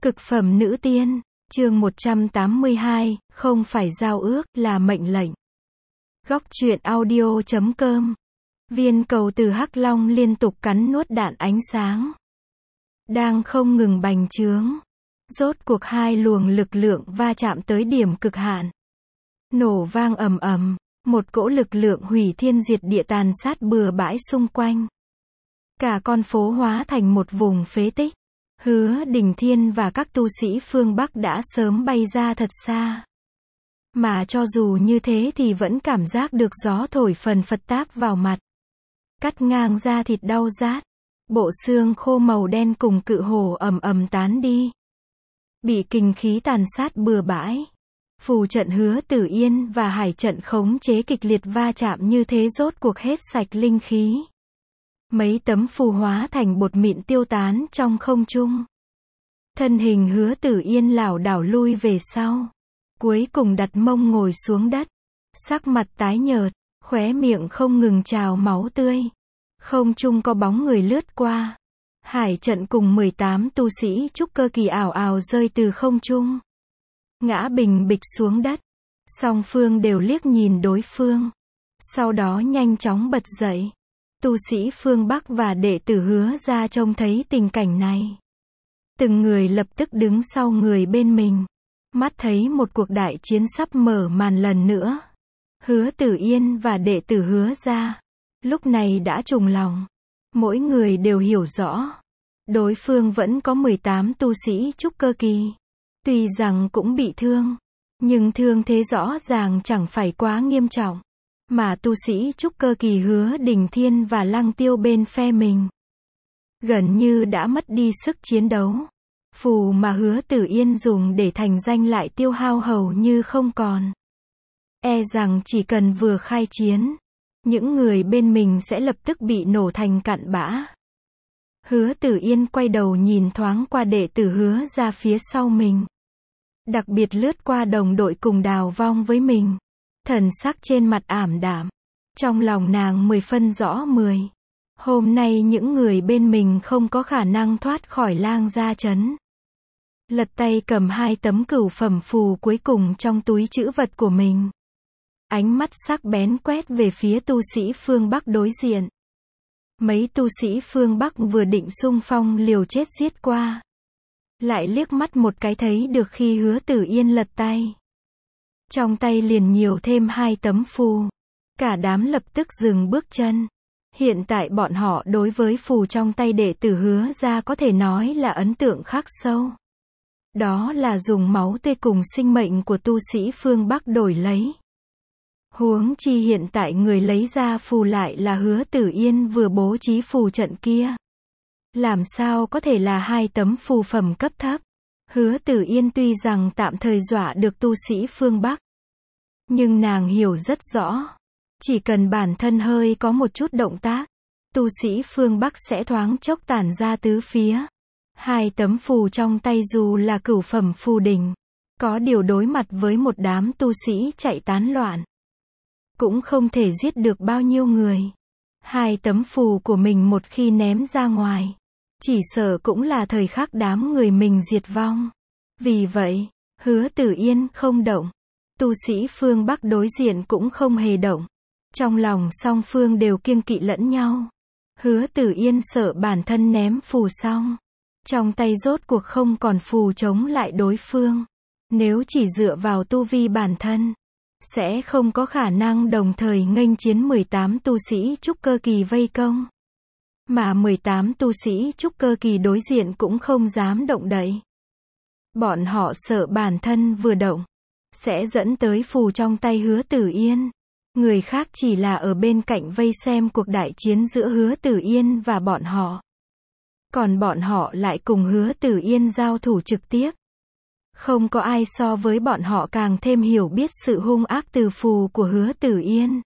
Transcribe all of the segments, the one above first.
Cực phẩm nữ tiên, chương 182, không phải giao ước, là mệnh lệnh. Góc truyện audio.com. Viên cầu từ Hắc Long liên tục cắn nuốt đạn ánh sáng. Đang không ngừng bành trướng. Rốt cuộc hai luồng lực lượng va chạm tới điểm cực hạn. Nổ vang ầm ầm, một cỗ lực lượng hủy thiên diệt địa tàn sát bừa bãi xung quanh. Cả con phố hóa thành một vùng phế tích. Hứa Đình Thiên và các tu sĩ phương Bắc đã sớm bay ra thật xa. Mà cho dù như thế thì vẫn cảm giác được gió thổi phần phật táp vào mặt. Cắt ngang da thịt đau rát. Bộ xương khô màu đen cùng cự hổ ầm ầm tán đi. Bị kình khí tàn sát bừa bãi. Phù trận Hứa Tử Yên và hải trận khống chế kịch liệt va chạm như thế rốt cuộc hết sạch linh khí. Mấy tấm phù hóa thành bột mịn tiêu tán trong không trung. Thân hình Hứa Tử Yên lảo đảo lui về sau. Cuối cùng đặt mông ngồi xuống đất. Sắc mặt tái nhợt, khóe miệng không ngừng trào máu tươi. Không trung có bóng người lướt qua. Hải trận cùng 18 tu sĩ trúc cơ kỳ ảo ảo rơi từ không trung. Ngã bình bịch xuống đất. Song phương đều liếc nhìn đối phương. Sau đó nhanh chóng bật dậy. Tu sĩ phương Bắc và đệ tử Hứa ra trông thấy tình cảnh này. Từng người lập tức đứng sau người bên mình. Mắt thấy một cuộc đại chiến sắp mở màn lần nữa. Hứa Tử Yên và đệ tử Hứa ra lúc này đã trùng lòng. Mỗi người đều hiểu rõ. Đối phương vẫn có 18 tu sĩ trúc cơ kỳ. Tuy rằng cũng bị thương. Nhưng thương thế rõ ràng chẳng phải quá nghiêm trọng. Mà tu sĩ trúc cơ kỳ Hứa Đình Thiên và Lăng Tiêu bên phe mình gần như đã mất đi sức chiến đấu. Phù mà Hứa Tử Yên dùng để thành danh lại tiêu hao hầu như không còn. E rằng chỉ cần vừa khai chiến, những người bên mình sẽ lập tức bị nổ thành cặn bã. Hứa Tử Yên quay đầu nhìn thoáng qua đệ tử Hứa ra phía sau mình. Đặc biệt lướt qua đồng đội cùng đào vong với mình. Thần sắc trên mặt ảm đạm. Trong lòng nàng 10 phân rõ 10. Hôm nay những người bên mình không có khả năng thoát khỏi lang gia trấn. Lật tay cầm 2 tấm cửu phẩm phù cuối cùng trong túi trữ vật của mình. Ánh mắt sắc bén quét về phía tu sĩ phương Bắc đối diện. Mấy tu sĩ phương Bắc vừa định xung phong liều chết giết qua. Lại liếc mắt một cái thấy được khi Hứa Tử Yên lật tay. Trong tay liền nhiều thêm 2 tấm phù. Cả đám lập tức dừng bước chân. Hiện tại bọn họ đối với phù trong tay đệ tử Hứa ra có thể nói là ấn tượng khắc sâu. Đó là dùng máu tươi cùng sinh mệnh của tu sĩ phương Bắc đổi lấy. Huống chi hiện tại người lấy ra phù lại là Hứa Tử Yên vừa bố trí phù trận kia. Làm sao có thể là 2 tấm phù phẩm cấp thấp. Hứa Tử Yên tuy rằng tạm thời dọa được tu sĩ phương Bắc. Nhưng nàng hiểu rất rõ. Chỉ cần bản thân hơi có một chút động tác. Tu sĩ phương Bắc sẽ thoáng chốc tản ra tứ phía. 2 tấm phù trong tay dù là cửu phẩm phù đỉnh. Có điều đối mặt với một đám tu sĩ chạy tán loạn. Cũng không thể giết được bao nhiêu người. 2 tấm phù của mình một khi ném ra ngoài. Chỉ sợ cũng là thời khắc đám người mình diệt vong. Vì vậy, Hứa Tử Yên không động. Tu sĩ phương Bắc đối diện cũng không hề động. Trong lòng song phương đều kiêng kỵ lẫn nhau. Hứa Tử Yên sợ bản thân ném phù xong. Trong tay rốt cuộc không còn phù chống lại đối phương. Nếu chỉ dựa vào tu vi bản thân, sẽ không có khả năng đồng thời nghênh chiến 18 tu sĩ trúc cơ kỳ vây công. Mà 18 tu sĩ trúc cơ kỳ đối diện cũng không dám động đậy. Bọn họ sợ bản thân vừa động, sẽ dẫn tới phù trong tay Hứa Tử Yên. Người khác chỉ là ở bên cạnh vây xem cuộc đại chiến giữa Hứa Tử Yên và bọn họ. Còn bọn họ lại cùng Hứa Tử Yên giao thủ trực tiếp. Không có ai so với bọn họ càng thêm hiểu biết sự hung ác từ phù của Hứa Tử Yên.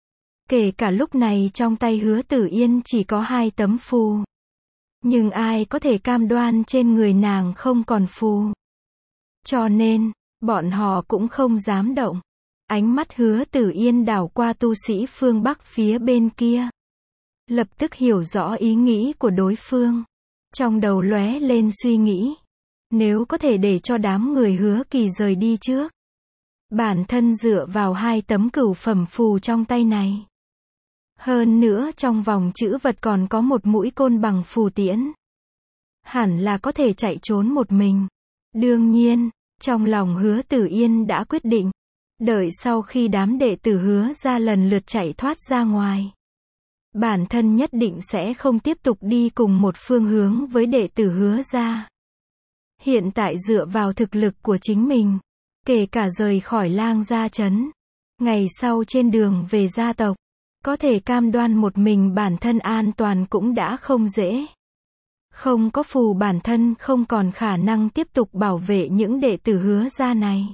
Kể cả lúc này trong tay Hứa Tử Yên chỉ có 2 tấm phù. Nhưng ai có thể cam đoan trên người nàng không còn phù. Cho nên, bọn họ cũng không dám động. Ánh mắt Hứa Tử Yên đảo qua tu sĩ phương Bắc phía bên kia. Lập tức hiểu rõ ý nghĩ của đối phương. Trong đầu lóe lên suy nghĩ. Nếu có thể để cho đám người Hứa Kỳ rời đi trước, bản thân dựa vào 2 tấm cửu phẩm phù trong tay này. Hơn nữa trong vòng trữ vật còn có một mũi côn bằng phù tiễn. Hẳn là có thể chạy trốn một mình. Đương nhiên, trong lòng Hứa Tử Yên đã quyết định. Đợi sau khi đám đệ tử Hứa ra lần lượt chạy thoát ra ngoài, bản thân nhất định sẽ không tiếp tục đi cùng một phương hướng với đệ tử Hứa ra. Hiện tại dựa vào thực lực của chính mình, kể cả rời khỏi Lang Gia trấn, ngày sau trên đường về gia tộc, có thể cam đoan một mình bản thân an toàn cũng đã không dễ. Không có phù bản thân không còn khả năng tiếp tục bảo vệ những đệ tử Hứa ra này.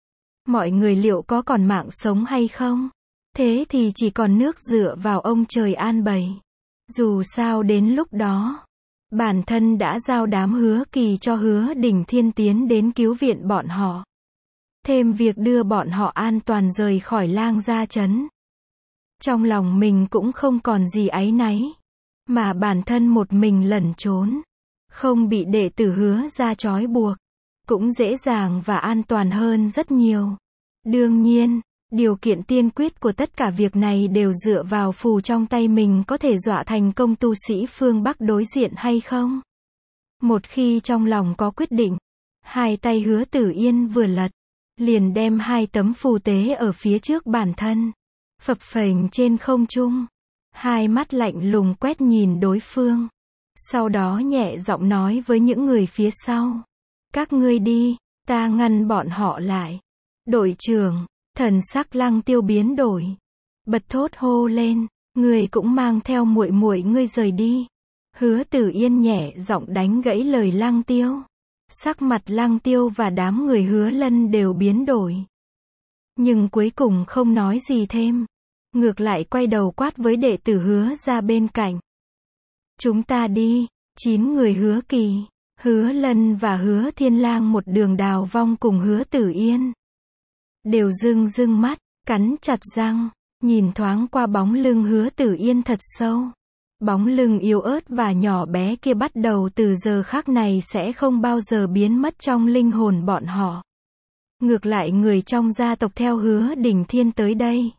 Mọi người liệu có còn mạng sống hay không? Thế thì chỉ còn nước dựa vào ông trời an bày. Dù sao đến lúc đó, bản thân đã giao đám Hứa Kỳ cho Hứa Đỉnh Thiên tiến đến cứu viện bọn họ. Thêm việc đưa bọn họ an toàn rời khỏi Lang Gia trấn. Trong lòng mình cũng không còn gì áy náy, mà bản thân một mình lẩn trốn, không bị đệ tử Hứa ra trói buộc, cũng dễ dàng và an toàn hơn rất nhiều. Đương nhiên, điều kiện tiên quyết của tất cả việc này đều dựa vào phù trong tay mình có thể dọa thành công tu sĩ phương Bắc đối diện hay không. Một khi trong lòng có quyết định, 2 tay Hứa Tử Yên vừa lật, liền đem 2 tấm phù tế ở phía trước bản thân, phập phềnh trên không trung. 2 mắt lạnh lùng quét nhìn đối phương. Sau đó nhẹ giọng nói với những người phía sau. Các ngươi đi, ta ngăn bọn họ lại. Đội trưởng, thần sắc Lăng Tiêu biến đổi. Bật thốt hô lên, ngươi cũng mang theo muội muội ngươi rời đi. Hứa Tử Yên nhẹ giọng đánh gãy lời Lăng Tiêu. Sắc mặt Lăng Tiêu và đám người Hứa Lân đều biến đổi. Nhưng cuối cùng không nói gì thêm. Ngược lại quay đầu quát với đệ tử Hứa ra bên cạnh. Chúng ta đi. 9 người Hứa Kỳ, Hứa Lân và Hứa Thiên Lang một đường đào vong cùng Hứa Tử Yên. Đều rưng mắt, cắn chặt răng, nhìn thoáng qua bóng lưng Hứa Tử Yên thật sâu. Bóng lưng yếu ớt và nhỏ bé kia bắt đầu từ giờ khắc này sẽ không bao giờ biến mất trong linh hồn bọn họ. Ngược lại người trong gia tộc theo Hứa Đỉnh Thiên tới đây,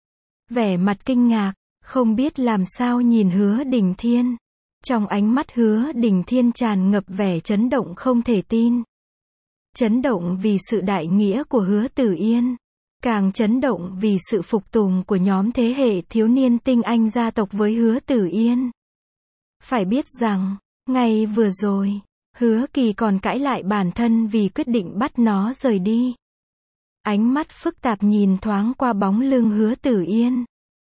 vẻ mặt kinh ngạc, không biết làm sao nhìn Hứa Đỉnh Thiên. Trong ánh mắt Hứa Đỉnh Thiên tràn ngập vẻ chấn động không thể tin. Chấn động vì sự đại nghĩa của Hứa Tử Yên. Càng chấn động vì sự phục tùng của nhóm thế hệ thiếu niên tinh anh gia tộc với Hứa Tử Yên. Phải biết rằng, ngày vừa rồi, Hứa Kỳ còn cãi lại bản thân vì quyết định bắt nó rời đi. Ánh mắt phức tạp nhìn thoáng qua bóng lưng Hứa Tử Yên.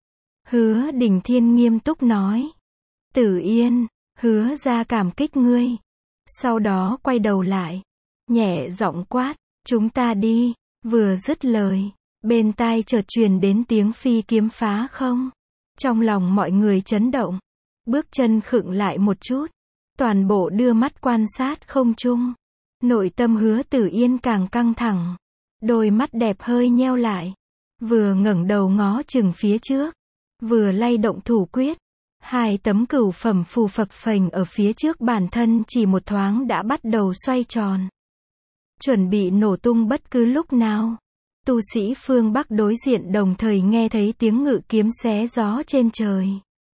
Hứa Đỉnh Thiên nghiêm túc nói. Tử Yên, Hứa ra cảm kích ngươi. Sau đó quay đầu lại, nhẹ giọng quát, chúng ta đi. Vừa dứt lời, bên tai chợt truyền đến tiếng phi kiếm phá không. Trong lòng mọi người chấn động, bước chân khựng lại một chút, toàn bộ đưa mắt quan sát không trung. Nội tâm Hứa Tử Yên càng căng thẳng, đôi mắt đẹp hơi nheo lại, vừa ngẩng đầu ngó chừng phía trước, vừa lay động thủ quyết. 2 tấm cửu phẩm phù phập phềnh ở phía trước bản thân chỉ một thoáng đã bắt đầu xoay tròn, chuẩn bị nổ tung bất cứ lúc nào. Tu sĩ phương Bắc đối diện đồng thời nghe thấy tiếng ngự kiếm xé gió trên trời,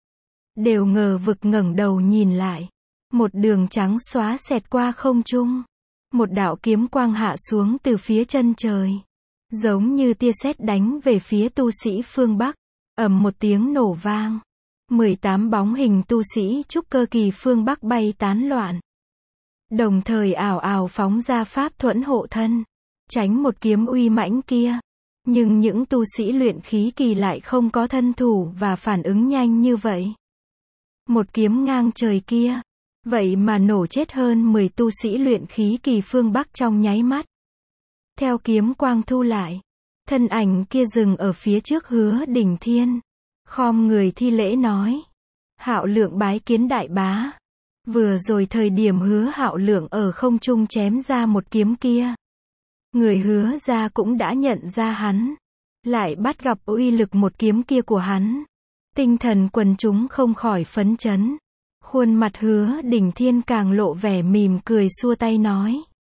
đều ngờ vực ngẩng đầu nhìn lại. Một đường trắng xóa xẹt qua không trung, một đạo kiếm quang hạ xuống từ phía chân trời, giống như tia sét đánh về phía tu sĩ phương Bắc. Ầm một tiếng nổ vang, 18 bóng hình tu sĩ trúc cơ kỳ phương Bắc bay tán loạn, đồng thời ào ào phóng ra pháp thuẫn hộ thân, tránh một kiếm uy mãnh kia. Nhưng những tu sĩ luyện khí kỳ lại không có thân thủ và phản ứng nhanh như vậy. Một kiếm ngang trời kia, vậy mà nổ chết hơn 10 tu sĩ luyện khí kỳ phương Bắc trong nháy mắt. Theo kiếm quang thu lại, thân ảnh kia dừng ở phía trước Hứa Đỉnh Thiên, khom người thi lễ nói: Hạo Lượng bái kiến đại bá. Vừa rồi thời điểm Hứa Hạo Lượng ở không trung chém ra một kiếm kia, người Hứa ra cũng đã nhận ra hắn, lại bắt gặp uy lực một kiếm kia của hắn. Tinh thần quần chúng không khỏi phấn chấn. Khuôn mặt Hứa Đỉnh Thiên càng lộ vẻ mỉm cười xua tay nói: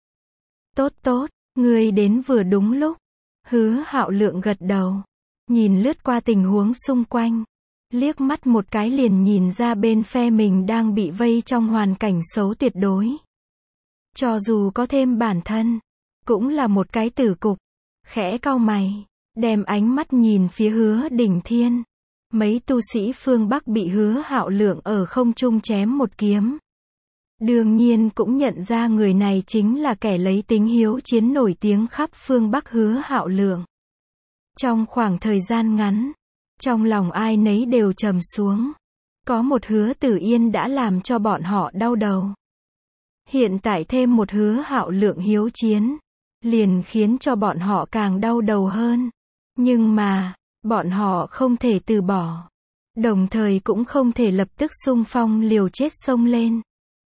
Tốt tốt, ngươi đến vừa đúng lúc. Hứa Hạo Lượng gật đầu, nhìn lướt qua tình huống xung quanh, liếc mắt một cái liền nhìn ra bên phe mình đang bị vây trong hoàn cảnh xấu tuyệt đối. Cho dù có thêm bản thân, cũng là một cái tử cục. Khẽ cau mày, đem ánh mắt nhìn phía Hứa Đình Thiên. Mấy tu sĩ phương Bắc bị Hứa Hạo Lượng ở không trung chém một kiếm. Đương nhiên cũng nhận ra người này chính là kẻ lấy tính hiếu chiến nổi tiếng khắp phương Bắc Hứa Hạo Lượng. Trong khoảng thời gian ngắn, trong lòng ai nấy đều trầm xuống. Có một Hứa Tử Yên đã làm cho bọn họ đau đầu. Hiện tại thêm một Hứa Hạo Lượng hiếu chiến, liền khiến cho bọn họ càng đau đầu hơn. Nhưng mà, bọn họ không thể từ bỏ. Đồng thời cũng không thể lập tức xung phong liều chết xông lên.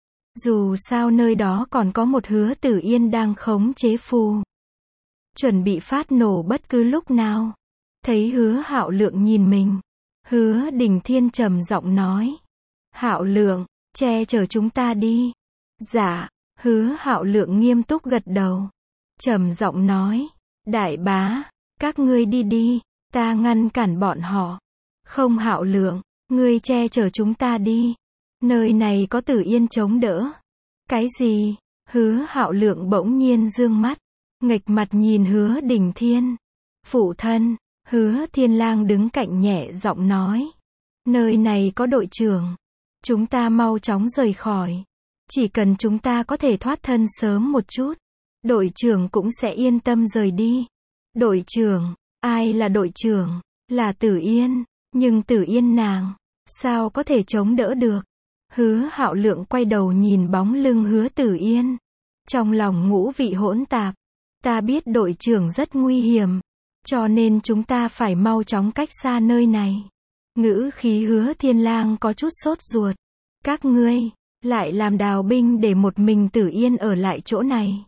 Dù sao nơi đó còn có một Hứa Tử Yên đang khống chế phù, chuẩn bị phát nổ bất cứ lúc nào. Thấy Hứa Hạo Lượng nhìn mình, Hứa Đình Thiên trầm giọng nói. Hạo Lượng, che chở chúng ta đi. Dạ, Hứa Hạo Lượng nghiêm túc gật đầu. Trầm giọng nói. Đại bá, các ngươi đi đi, ta ngăn cản bọn họ. Không Hạo Lượng, ngươi che chở chúng ta đi. Nơi này có Tử Yên chống đỡ. Cái gì? Hứa Hạo Lượng bỗng nhiên dương mắt, nghệch mặt nhìn Hứa Đình Thiên. Phụ thân, Hứa Thiên Lang đứng cạnh nhẹ giọng nói. Nơi này có đội trưởng. Chúng ta mau chóng rời khỏi. Chỉ cần chúng ta có thể thoát thân sớm một chút, đội trưởng cũng sẽ yên tâm rời đi. Đội trưởng? Ai là đội trưởng? Là Tử Yên. Nhưng Tử Yên nàng, sao có thể chống đỡ được? Hứa Hạo Lượng quay đầu nhìn bóng lưng Hứa Tử Yên. Trong lòng ngũ vị hỗn tạp. Ta biết đội trưởng rất nguy hiểm, cho nên chúng ta phải mau chóng cách xa nơi này. Ngữ khí Hứa Thiên Lang có chút sốt ruột. Các ngươi lại làm đào binh để một mình Tử Yên ở lại chỗ này.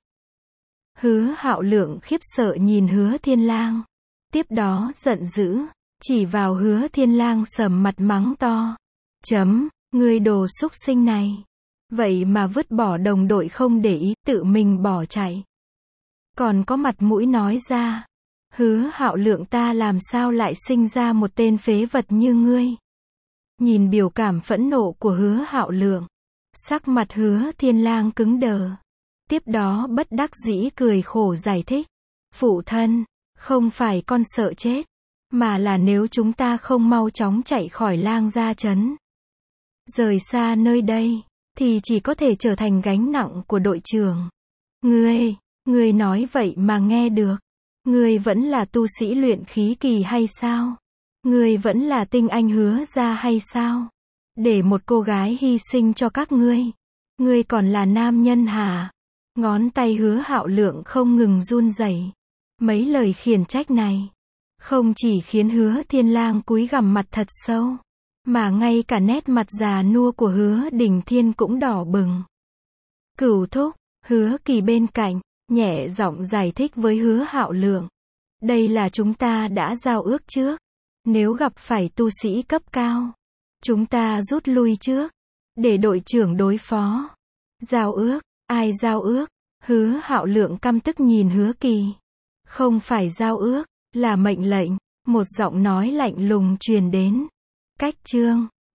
Hứa Hạo Lượng khiếp sợ nhìn Hứa Thiên Lang. Tiếp đó giận dữ, chỉ vào Hứa Thiên Lang sầm mặt mắng to. Ngươi đồ xúc sinh này. Vậy mà vứt bỏ đồng đội không để ý, tự mình bỏ chạy. Còn có mặt mũi nói ra. Hứa Hạo Lượng, ta làm sao lại sinh ra một tên phế vật như ngươi? Nhìn biểu cảm phẫn nộ của Hứa Hạo Lượng, sắc mặt Hứa Thiên Lang cứng đờ. Tiếp đó bất đắc dĩ cười khổ giải thích. Phụ thân, không phải con sợ chết, mà là nếu chúng ta không mau chóng chạy khỏi Lang Gia trấn, rời xa nơi đây, thì chỉ có thể trở thành gánh nặng của đội trưởng. Ngươi nói vậy mà nghe được. Ngươi vẫn là tu sĩ luyện khí kỳ hay sao? Ngươi vẫn là tinh anh Hứa gia hay sao? Để một cô gái hy sinh cho các ngươi. Ngươi còn là nam nhân hả? Ngón tay Hứa Hạo Lượng không ngừng run rẩy. Mấy lời khiển trách này, không chỉ khiến Hứa Thiên Lang cúi gằm mặt thật sâu, mà ngay cả nét mặt già nua của Hứa Đình Thiên cũng đỏ bừng. Cửu thúc, Hứa Kỳ bên cạnh, nhẹ giọng giải thích với Hứa Hạo Lượng. Đây là chúng ta đã giao ước trước. Nếu gặp phải tu sĩ cấp cao, chúng ta rút lui trước, để đội trưởng đối phó. Giao ước? Ai giao ước? Hứa Hạo Lượng căm tức nhìn Hứa Kỳ. Không phải giao ước, là mệnh lệnh. Một giọng nói lạnh lùng truyền đến. Cách chương